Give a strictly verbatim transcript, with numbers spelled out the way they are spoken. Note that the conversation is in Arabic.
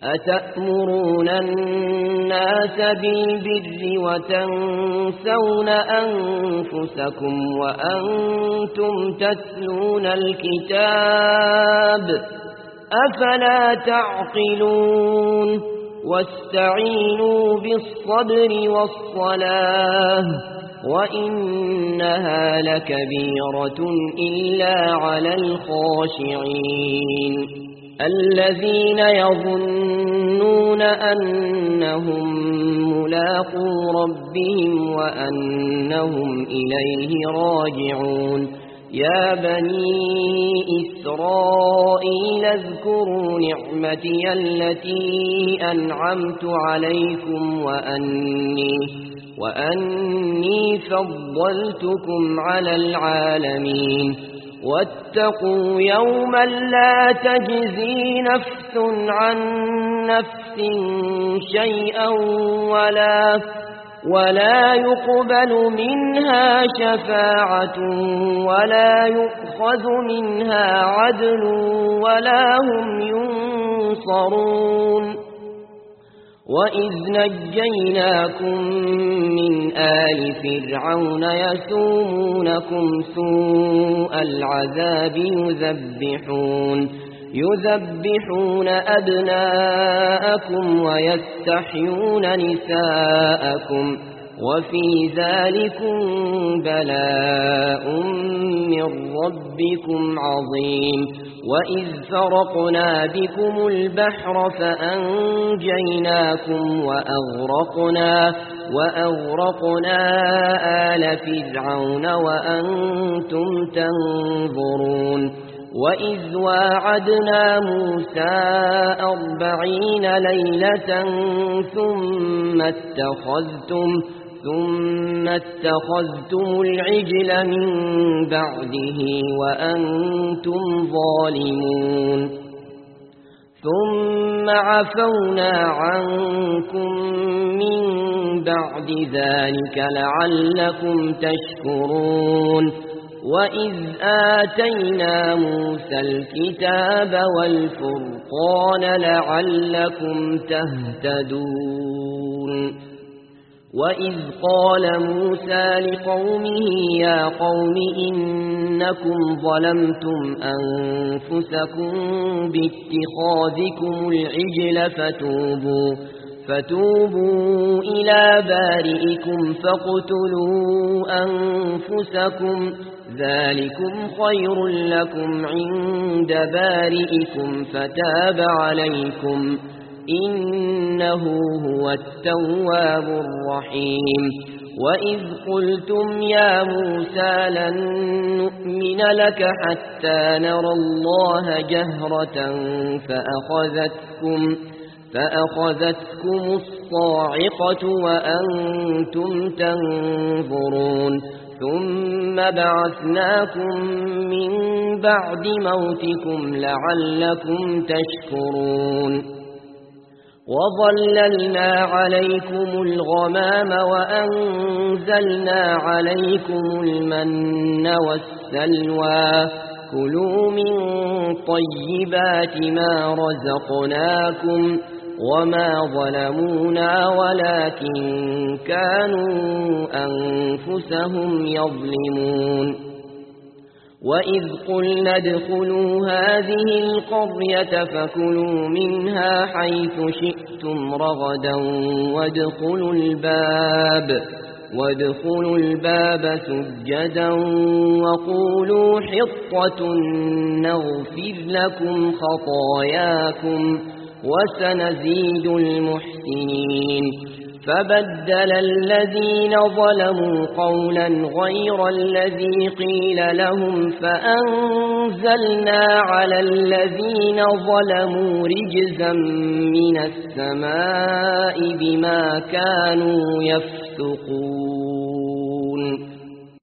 أتأمرون الناس بالبر وتنسون أنفسكم وأنتم تتلون الكتاب أفلا تعقلون واستعينوا بالصبر والصلاة وإنها لكبيرة إلا على الخاشعين الذين يظنون أنهم ملاقو ربهم وأنهم إليه راجعون يا بني إسرائيل اذكروا نعمتي التي أنعمت عليكم وأني, وأني فضلتكم على العالمين واتقوا يوما لا تجزي نفس عن نفس شيئا ولا ولا يقبل منها شفاعة ولا يؤخذ منها عدل ولا هم ينصرون وإذ نجيناكم من آل فرعون يسومونكم سوء العذاب يذبحون يذبحون أبناءكم ويستحيون نساءكم وفي ذلكم بلاء من ربكم عظيم وإذ فرقنا بكم البحر فأنجيناكم وأغرقنا, وأغرقنا آل فرعون وأنتم تنظرون وإذ واعدنا موسى أربعين ليلة ثم اتخذتم ثم اتخذتم العجل من بعده وأنتم ظالمون ثم عفونا عنكم من بعد ذلك لعلكم تشكرون وإذ آتينا موسى الكتاب والفرقان لعلكم تهتدون وإذ قال موسى لقومه يا قوم إنكم ظلمتم أنفسكم باتخاذكم العجل فتوبوا فتوبوا إلى بارئكم فاقتلوا أنفسكم ذلكم خير لكم عند بارئكم فتاب عليكم إنه هو التواب الرحيم وإذ قلتم يا موسى لن نؤمن لك حتى نرى الله جهرة فأخذتكم فأخذتكم الصاعقة وأنتم تنظرون ثم بعثناكم من بعد موتكم لعلكم تشكرون وظللنا عليكم الغمام وأنزلنا عليكم المن والسلوى كلوا من طيبات ما رزقناكم وما ظلمونا ولكن كانوا أنفسهم يظلمون وإذ قلنا ادخلوا هذه القرية فكلوا منها حيث شئتم رغدا وادخلوا الباب وادخلوا الباب سجدا وقولوا حطة نغفر لكم خطاياكم وسنزيد المحسنين فبدل الذين ظلموا قولا غير الذي قيل لهم فأنزلنا على الذين ظلموا رجزا من السماء بما كانوا يفسقون.